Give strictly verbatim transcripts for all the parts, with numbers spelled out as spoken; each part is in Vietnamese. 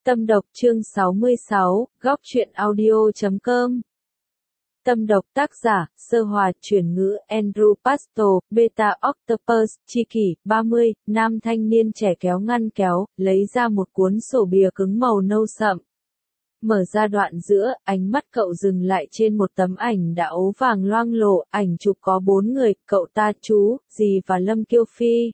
Tâm độc chương sáu mươi sáu, góc truyện audio chấm com. Tâm độc tác giả, Sơ Hòa, chuyển ngữ, Andrew Pastor, Beta Octopus, Chi Kỷ, ba mươi, nam thanh niên trẻ kéo ngăn kéo, lấy ra một cuốn sổ bìa cứng màu nâu sậm. Mở ra đoạn giữa, ánh mắt cậu dừng lại trên một tấm ảnh đã ố vàng loang lổ, ảnh chụp có bốn người, cậu ta, chú, dì và Lâm Kiêu Phi.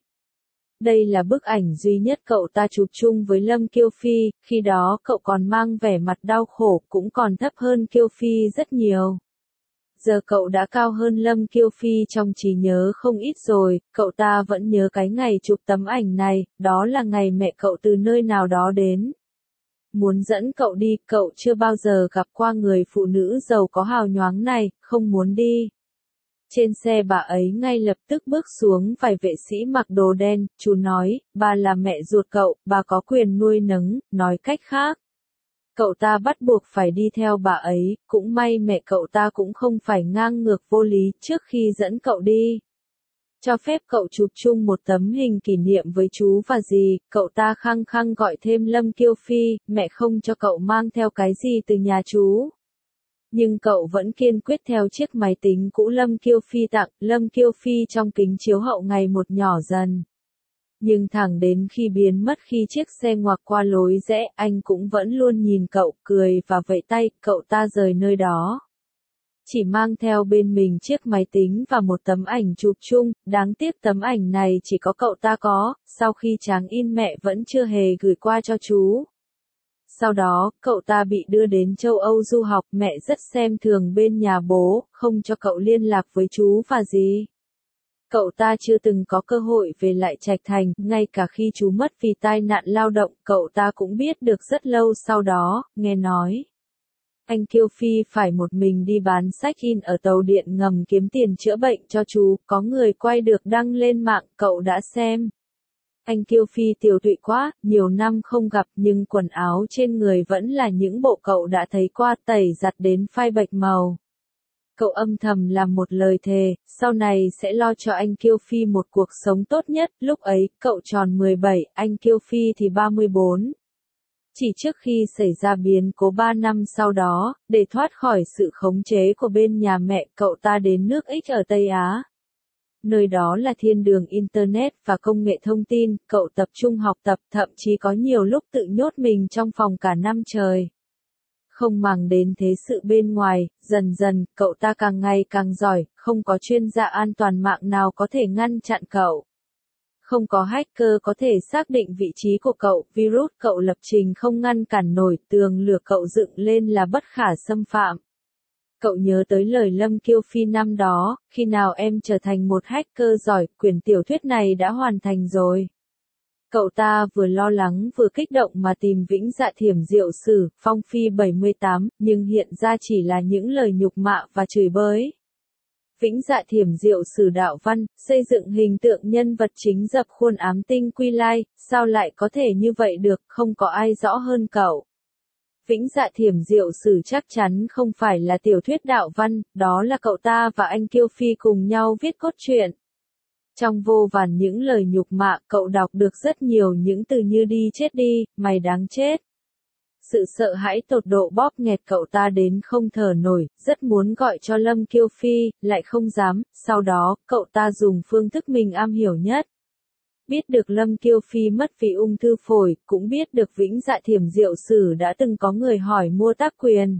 Đây là bức ảnh duy nhất cậu ta chụp chung với Lâm Kiêu Phi, khi đó cậu còn mang vẻ mặt đau khổ, cũng còn thấp hơn Kiêu Phi rất nhiều. Giờ cậu đã cao hơn Lâm Kiêu Phi trong trí nhớ không ít rồi, cậu ta vẫn nhớ cái ngày chụp tấm ảnh này, đó là ngày mẹ cậu từ nơi nào đó đến. Muốn dẫn cậu đi, cậu chưa bao giờ gặp qua người phụ nữ giàu có hào nhoáng này, không muốn đi. Trên xe bà ấy ngay lập tức bước xuống vài vệ sĩ mặc đồ đen, chú nói, bà là mẹ ruột cậu, bà có quyền nuôi nấng, nói cách khác. Cậu ta bắt buộc phải đi theo bà ấy, cũng may mẹ cậu ta cũng không phải ngang ngược vô lý trước khi dẫn cậu đi. Cho phép cậu chụp chung một tấm hình kỷ niệm với chú và dì, cậu ta khăng khăng gọi thêm Lâm Kiêu Phi, mẹ không cho cậu mang theo cái gì từ nhà chú. Nhưng cậu vẫn kiên quyết theo chiếc máy tính cũ Lâm Kiêu Phi tặng, Lâm Kiêu Phi trong kính chiếu hậu ngày một nhỏ dần. Nhưng thẳng đến khi biến mất khi chiếc xe ngoạc qua lối rẽ, anh cũng vẫn luôn nhìn cậu, cười và vẫy tay, cậu ta rời nơi đó. Chỉ mang theo bên mình chiếc máy tính và một tấm ảnh chụp chung, đáng tiếc tấm ảnh này chỉ có cậu ta có, sau khi Tráng in mẹ vẫn chưa hề gửi qua cho chú. Sau đó, cậu ta bị đưa đến châu Âu du học, mẹ rất xem thường bên nhà bố, không cho cậu liên lạc với chú và dì. Cậu ta chưa từng có cơ hội về lại Trạch Thành, ngay cả khi chú mất vì tai nạn lao động, cậu ta cũng biết được rất lâu sau đó, nghe nói. Anh Kiêu Phi phải một mình đi bán sách in ở tàu điện ngầm kiếm tiền chữa bệnh cho chú, có người quay được đăng lên mạng, cậu đã xem. Anh Kiêu Phi tiều tụy quá, nhiều năm không gặp nhưng quần áo trên người vẫn là những bộ cậu đã thấy qua tẩy giặt đến phai bạch màu. Cậu âm thầm làm một lời thề, sau này sẽ lo cho anh Kiêu Phi một cuộc sống tốt nhất, lúc ấy, cậu tròn mười bảy, anh Kiêu Phi thì ba mươi bốn. Chỉ trước khi xảy ra biến cố ba năm sau đó, để thoát khỏi sự khống chế của bên nhà mẹ, cậu ta đến nước X ở Tây Á. Nơi đó là thiên đường Internet và công nghệ thông tin, cậu tập trung học tập, thậm chí có nhiều lúc tự nhốt mình trong phòng cả năm trời. Không màng đến thế sự bên ngoài, dần dần, cậu ta càng ngày càng giỏi, không có chuyên gia an toàn mạng nào có thể ngăn chặn cậu. Không có hacker có thể xác định vị trí của cậu, virus cậu lập trình không ngăn cản nổi, tường lửa cậu dựng lên là bất khả xâm phạm. Cậu nhớ tới lời Lâm Kiêu Phi năm đó, khi nào em trở thành một hacker giỏi, quyển tiểu thuyết này đã hoàn thành rồi. Cậu ta vừa lo lắng vừa kích động mà tìm Vĩnh Dạ Thiểm Diệu Sử, Phong Phi bảy mươi tám, nhưng hiện ra chỉ là những lời nhục mạ và chửi bới. Vĩnh Dạ Thiểm Diệu Sử đạo văn, xây dựng hình tượng nhân vật chính dập khuôn ám tinh quy lai, sao lại có thể như vậy được, không có ai rõ hơn cậu. Vĩnh Dạ Thiểm Diệu Sử chắc chắn không phải là tiểu thuyết đạo văn, đó là cậu ta và anh Kiêu Phi cùng nhau viết cốt truyện. Trong vô vàn những lời nhục mạ, cậu đọc được rất nhiều những từ như đi chết đi, mày đáng chết. Sự sợ hãi tột độ bóp nghẹt cậu ta đến không thở nổi, rất muốn gọi cho Lâm Kiêu Phi, lại không dám, sau đó, cậu ta dùng phương thức mình am hiểu nhất. Biết được Lâm Kiêu Phi mất vì ung thư phổi, cũng biết được Vĩnh Dạ Thiểm Diệu Sử đã từng có người hỏi mua tác quyền.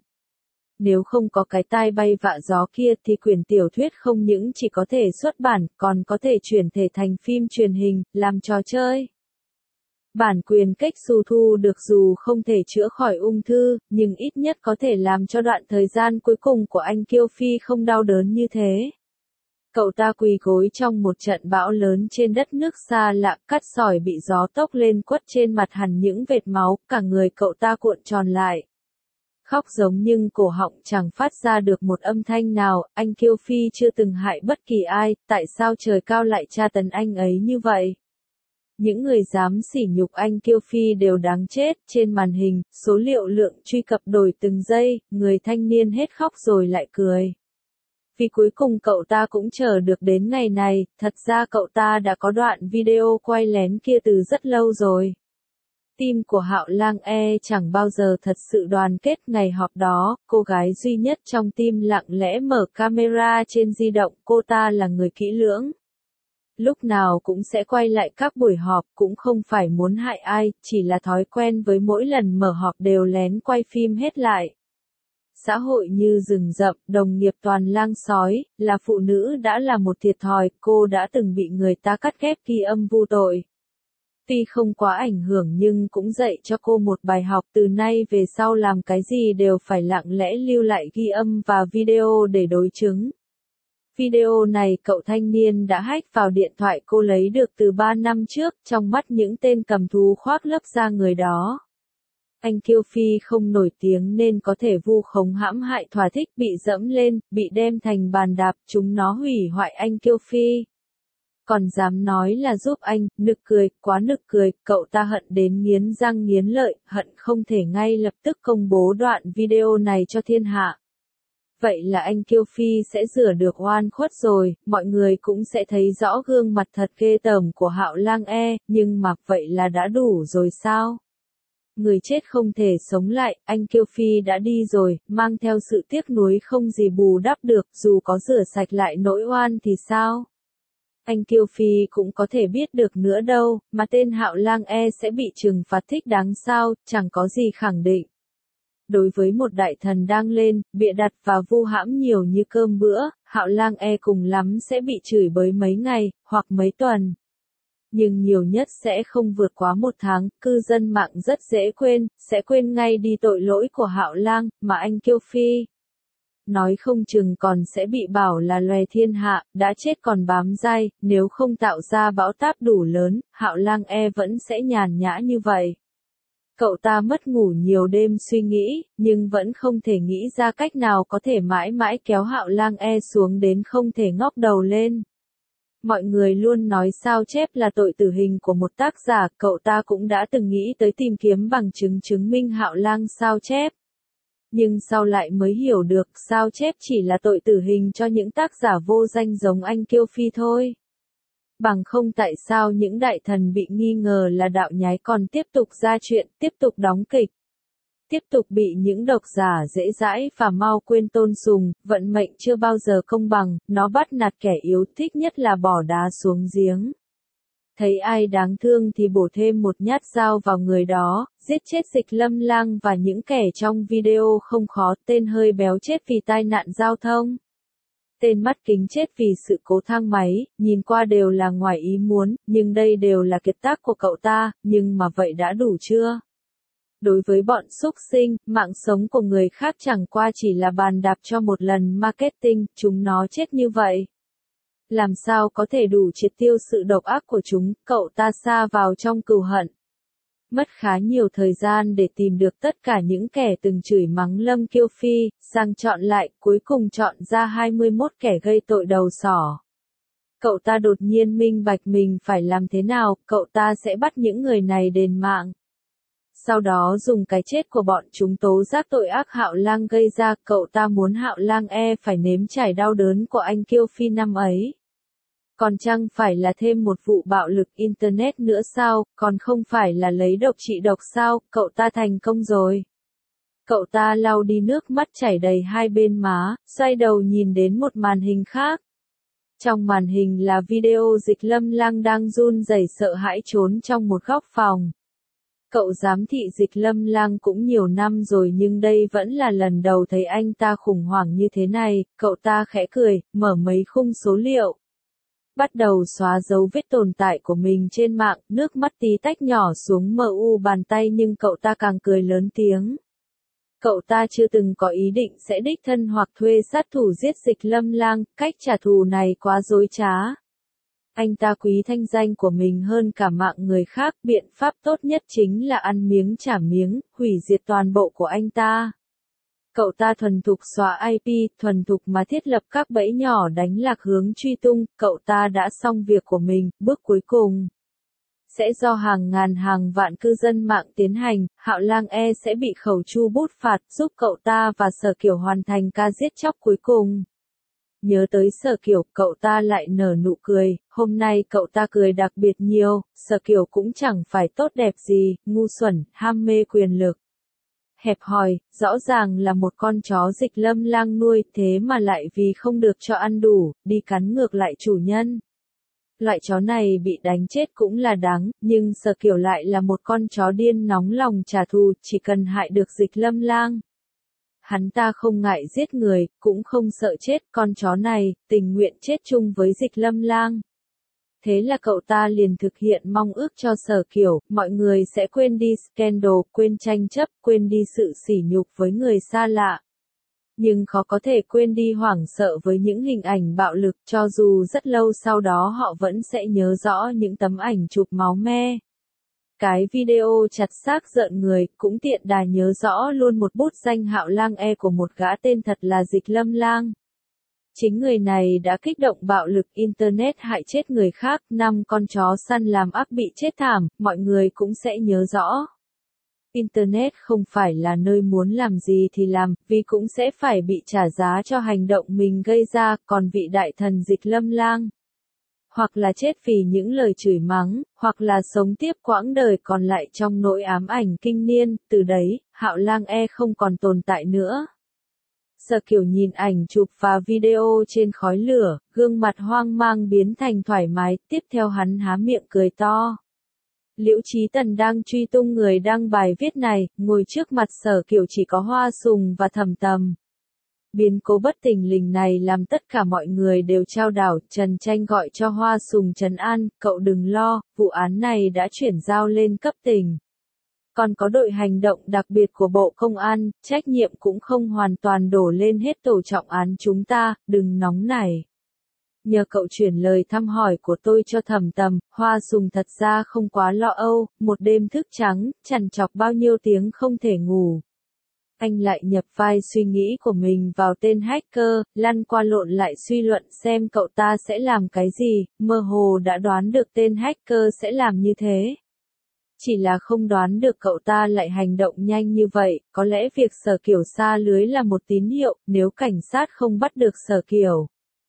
Nếu không có cái tai bay vạ gió kia thì quyển tiểu thuyết không những chỉ có thể xuất bản, còn có thể chuyển thể thành phim truyền hình, làm trò chơi. Bản quyền cách xù thu được dù không thể chữa khỏi ung thư, nhưng ít nhất có thể làm cho đoạn thời gian cuối cùng của anh Kiêu Phi không đau đớn như thế. Cậu ta quỳ gối trong một trận bão lớn trên đất nước xa lạ, cát sỏi bị gió tốc lên quất trên mặt hằn những vệt máu, cả người cậu ta cuộn tròn lại. Khóc giống nhưng cổ họng chẳng phát ra được một âm thanh nào, anh Kiêu Phi chưa từng hại bất kỳ ai, tại sao trời cao lại tra tấn anh ấy như vậy? Những người dám sỉ nhục anh Kiêu Phi đều đáng chết, trên màn hình, số liệu lượng truy cập đổi từng giây, người thanh niên hết khóc rồi lại cười. Vì cuối cùng cậu ta cũng chờ được đến ngày này, thật ra cậu ta đã có đoạn video quay lén kia từ rất lâu rồi. Team của Hạo Lang E chẳng bao giờ thật sự đoàn kết. Ngày họp đó, cô gái duy nhất trong team lặng lẽ mở camera trên di động. Cô ta là người kỹ lưỡng. Lúc nào cũng sẽ quay lại các buổi họp, cũng không phải muốn hại ai, chỉ là thói quen với mỗi lần mở họp đều lén quay phim hết lại. Xã hội như rừng rậm, đồng nghiệp toàn lang sói, là phụ nữ đã là một thiệt thòi, cô đã từng bị người ta cắt ghép ghi âm vô tội. Tuy không quá ảnh hưởng nhưng cũng dạy cho cô một bài học, từ nay về sau làm cái gì đều phải lặng lẽ lưu lại ghi âm và video để đối chứng. Video này cậu thanh niên đã hack vào điện thoại cô lấy được từ ba năm trước, trong mắt những tên cầm thú khoác lấp da người đó. Anh Kiêu Phi không nổi tiếng nên có thể vu khống hãm hại thỏa thích, bị dẫm lên, bị đem thành bàn đạp, chúng nó hủy hoại anh Kiêu Phi. Còn dám nói là giúp anh, nực cười, quá nực cười, cậu ta hận đến nghiến răng nghiến lợi, hận không thể ngay lập tức công bố đoạn video này cho thiên hạ. Vậy là anh Kiêu Phi sẽ rửa được oan khuất rồi, mọi người cũng sẽ thấy rõ gương mặt thật ghê tởm của Hạo Lang E, nhưng mà vậy là đã đủ rồi sao? Người chết không thể sống lại, anh Kiêu Phi đã đi rồi, mang theo sự tiếc nuối không gì bù đắp được, dù có rửa sạch lại nỗi oan thì sao? Anh Kiêu Phi cũng có thể biết được nữa đâu, mà tên Hạo Lang E sẽ bị trừng phạt thích đáng sao, chẳng có gì khẳng định. Đối với một đại thần đang lên, bịa đặt và vu hãm nhiều như cơm bữa, Hạo Lang E cùng lắm sẽ bị chửi bới mấy ngày, hoặc mấy tuần. Nhưng nhiều nhất sẽ không vượt quá một tháng, cư dân mạng rất dễ quên, sẽ quên ngay đi tội lỗi của Hạo Lang, mà anh Kiêu Phi. Nói không chừng còn sẽ bị bảo là loè thiên hạ, đã chết còn bám dai, nếu không tạo ra bão táp đủ lớn, Hạo Lang E vẫn sẽ nhàn nhã như vậy. Cậu ta mất ngủ nhiều đêm suy nghĩ, nhưng vẫn không thể nghĩ ra cách nào có thể mãi mãi kéo Hạo Lang E xuống đến không thể ngóc đầu lên. Mọi người luôn nói sao chép là tội tử hình của một tác giả, cậu ta cũng đã từng nghĩ tới tìm kiếm bằng chứng chứng minh Hạo Lang sao chép. Nhưng sau lại mới hiểu được sao chép chỉ là tội tử hình cho những tác giả vô danh giống anh Kiêu Phi thôi. Bằng không tại sao những đại thần bị nghi ngờ là đạo nhái còn tiếp tục ra chuyện, tiếp tục đóng kịch. Tiếp tục bị những độc giả dễ dãi và mau quên tôn sùng, vận mệnh chưa bao giờ công bằng, nó bắt nạt kẻ yếu, thích nhất là bỏ đá xuống giếng. Thấy ai đáng thương thì bổ thêm một nhát dao vào người đó, giết chết Dịch Lâm Lang và những kẻ trong video không khó, tên hơi béo chết vì tai nạn giao thông. Tên mắt kính chết vì sự cố thang máy, nhìn qua đều là ngoài ý muốn, nhưng đây đều là kiệt tác của cậu ta, nhưng mà vậy đã đủ chưa? Đối với bọn xúc sinh, mạng sống của người khác chẳng qua chỉ là bàn đạp cho một lần marketing, chúng nó chết như vậy. Làm sao có thể đủ triệt tiêu sự độc ác của chúng, cậu ta sa vào trong cừu hận. Mất khá nhiều thời gian để tìm được tất cả những kẻ từng chửi mắng Lâm Kiêu Phi, sang chọn lại, cuối cùng chọn ra hai mươi mốt kẻ gây tội đầu sỏ. Cậu ta đột nhiên minh bạch mình phải làm thế nào, cậu ta sẽ bắt những người này đền mạng. Sau đó dùng cái chết của bọn chúng tố giác tội ác Hạo Lang gây ra, cậu ta muốn Hạo Lang E phải nếm trải đau đớn của anh Kiêu Phi năm ấy. Còn chăng phải là thêm một vụ bạo lực Internet nữa sao, còn không phải là lấy độc trị độc sao, cậu ta thành công rồi. Cậu ta lau đi nước mắt chảy đầy hai bên má, xoay đầu nhìn đến một màn hình khác. Trong màn hình là video Dịch Lâm Lang đang run rẩy sợ hãi trốn trong một góc phòng. Cậu giám thị Dịch Lâm Lang cũng nhiều năm rồi nhưng đây vẫn là lần đầu thấy anh ta khủng hoảng như thế này, cậu ta khẽ cười, mở mấy khung số liệu. Bắt đầu xóa dấu vết tồn tại của mình trên mạng, nước mắt tí tách nhỏ xuống mờ u bàn tay nhưng cậu ta càng cười lớn tiếng. Cậu ta chưa từng có ý định sẽ đích thân hoặc thuê sát thủ giết Dịch Lâm Lang, cách trả thù này quá dối trá. Anh ta quý thanh danh của mình hơn cả mạng người khác, biện pháp tốt nhất chính là ăn miếng trả miếng, hủy diệt toàn bộ của anh ta. Cậu ta thuần thục xóa i pê, thuần thục mà thiết lập các bẫy nhỏ đánh lạc hướng truy tung, cậu ta đã xong việc của mình, bước cuối cùng sẽ do hàng ngàn hàng vạn cư dân mạng tiến hành, Hạo Lang E sẽ bị khẩu chu bút phạt, giúp cậu ta và Sở Kiều hoàn thành ca giết chóc cuối cùng. Nhớ tới Sở Kiều, cậu ta lại nở nụ cười, hôm nay cậu ta cười đặc biệt nhiều, Sở Kiều cũng chẳng phải tốt đẹp gì, ngu xuẩn, ham mê quyền lực. Hẹp hòi, rõ ràng là một con chó Dịch Lâm Lang nuôi, thế mà lại vì không được cho ăn đủ, đi cắn ngược lại chủ nhân. Loại chó này bị đánh chết cũng là đáng, nhưng Sở Kiều lại là một con chó điên nóng lòng trả thù, chỉ cần hại được Dịch Lâm Lang. Hắn ta không ngại giết người, cũng không sợ chết, con chó này, tình nguyện chết chung với Dịch Lâm Lang. Thế là cậu ta liền thực hiện mong ước cho Sở Kiều, mọi người sẽ quên đi scandal, quên tranh chấp, quên đi sự sỉ nhục với người xa lạ. Nhưng khó có thể quên đi hoảng sợ với những hình ảnh bạo lực, cho dù rất lâu sau đó họ vẫn sẽ nhớ rõ những tấm ảnh chụp máu me. Cái video chặt xác rợn người, cũng tiện đà nhớ rõ luôn một bút danh Hạo Lang E của một gã tên thật là Dịch Lâm Lang. Chính người này đã kích động bạo lực Internet hại chết người khác, năm con chó săn làm ác bị chết thảm, mọi người cũng sẽ nhớ rõ. Internet không phải là nơi muốn làm gì thì làm, vì cũng sẽ phải bị trả giá cho hành động mình gây ra, còn vị đại thần Dịch Lâm Lang. Hoặc là chết vì những lời chửi mắng, hoặc là sống tiếp quãng đời còn lại trong nỗi ám ảnh kinh niên, từ đấy, Hạo Lang E không còn tồn tại nữa. Sở Kiều nhìn ảnh chụp và video trên khói lửa, gương mặt hoang mang biến thành thoải mái, tiếp theo hắn há miệng cười to. Liễu Chí Tần đang truy tung người đăng bài viết này, ngồi trước mặt Sở Kiều chỉ có Hoa Sùng và Thẩm Tầm. Biến cố bất thình lình này làm tất cả mọi người đều chao đảo, Trần Tranh gọi cho Hoa Sùng trấn an, cậu đừng lo, vụ án này đã chuyển giao lên cấp tỉnh. Còn có đội hành động đặc biệt của Bộ Công an, trách nhiệm cũng không hoàn toàn đổ lên hết tổ trọng án chúng ta, đừng nóng nảy. Nhờ cậu chuyển lời thăm hỏi của tôi cho Thẩm Tầm, Hoa Sùng thật ra không quá lo âu, một đêm thức trắng, trằn trọc bao nhiêu tiếng không thể ngủ. Anh lại nhập vai suy nghĩ của mình vào tên hacker, lăn qua lộn lại suy luận xem cậu ta sẽ làm cái gì, mơ hồ đã đoán được tên hacker sẽ làm như thế. Chỉ là không đoán được cậu ta lại hành động nhanh như vậy, có lẽ việc Sở Kiều sa lưới là một tín hiệu, nếu cảnh sát không bắt được Sở Kiều.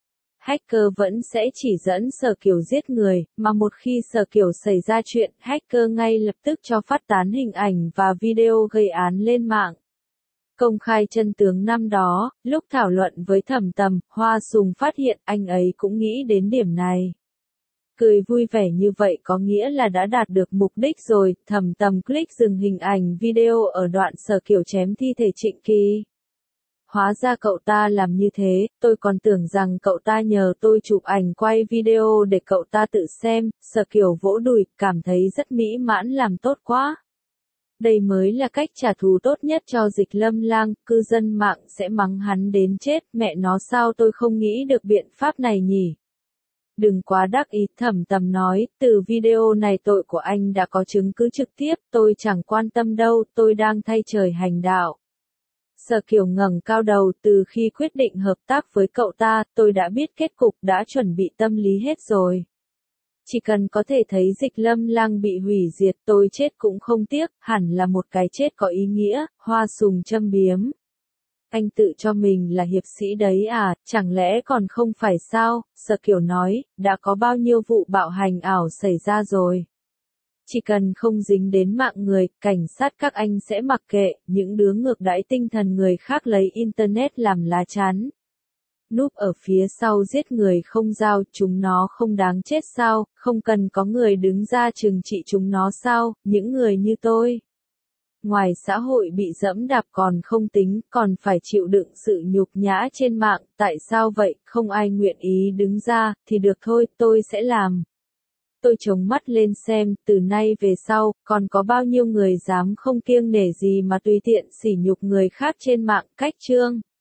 Hacker vẫn sẽ chỉ dẫn Sở Kiều giết người, mà một khi Sở Kiều xảy ra chuyện, hacker ngay lập tức cho phát tán hình ảnh và video gây án lên mạng. Công khai chân tướng năm đó, lúc thảo luận với Thẩm Tầm, Hoa Sùng phát hiện anh ấy cũng nghĩ đến điểm này. Cười vui vẻ như vậy có nghĩa là đã đạt được mục đích rồi, Thẩm Tầm click dừng hình ảnh video ở đoạn Sở Kiều chém thi thể Trịnh Kỳ. Hóa ra cậu ta làm như thế, tôi còn tưởng rằng cậu ta nhờ tôi chụp ảnh quay video để cậu ta tự xem, Sở Kiều vỗ đùi, cảm thấy rất mỹ mãn, làm tốt quá. Đây mới là cách trả thù tốt nhất cho Dịch Lâm Lang, cư dân mạng sẽ mắng hắn đến chết, mẹ nó sao tôi không nghĩ được biện pháp này nhỉ? Đừng quá đắc ý, Thẩm Tầm nói, từ video này tội của anh đã có chứng cứ trực tiếp, tôi chẳng quan tâm đâu, tôi đang thay trời hành đạo. Sở Kiều ngẩng cao đầu, từ khi quyết định hợp tác với cậu ta, tôi đã biết kết cục, đã chuẩn bị tâm lý hết rồi. Chỉ cần có thể thấy Dịch Lâm Lang bị hủy diệt, tôi chết cũng không tiếc, hẳn là một cái chết có ý nghĩa, Hoa Sùng châm biếm. Anh tự cho mình là hiệp sĩ đấy à, chẳng lẽ còn không phải sao, Sở Kiều nói, đã có bao nhiêu vụ bạo hành ảo xảy ra rồi. Chỉ cần không dính đến mạng người, cảnh sát các anh sẽ mặc kệ, những đứa ngược đãi tinh thần người khác lấy Internet làm lá chắn. Núp ở phía sau giết người không giao, chúng nó không đáng chết sao, không cần có người đứng ra trừng trị chúng nó sao, những người như tôi. Ngoài xã hội bị dẫm đạp còn không tính, còn phải chịu đựng sự nhục nhã trên mạng, tại sao vậy, không ai nguyện ý đứng ra, thì được thôi, tôi sẽ làm. Tôi chống mắt lên xem, từ nay về sau, còn có bao nhiêu người dám không kiêng nể gì mà tùy tiện sỉ nhục người khác trên mạng, cách chương.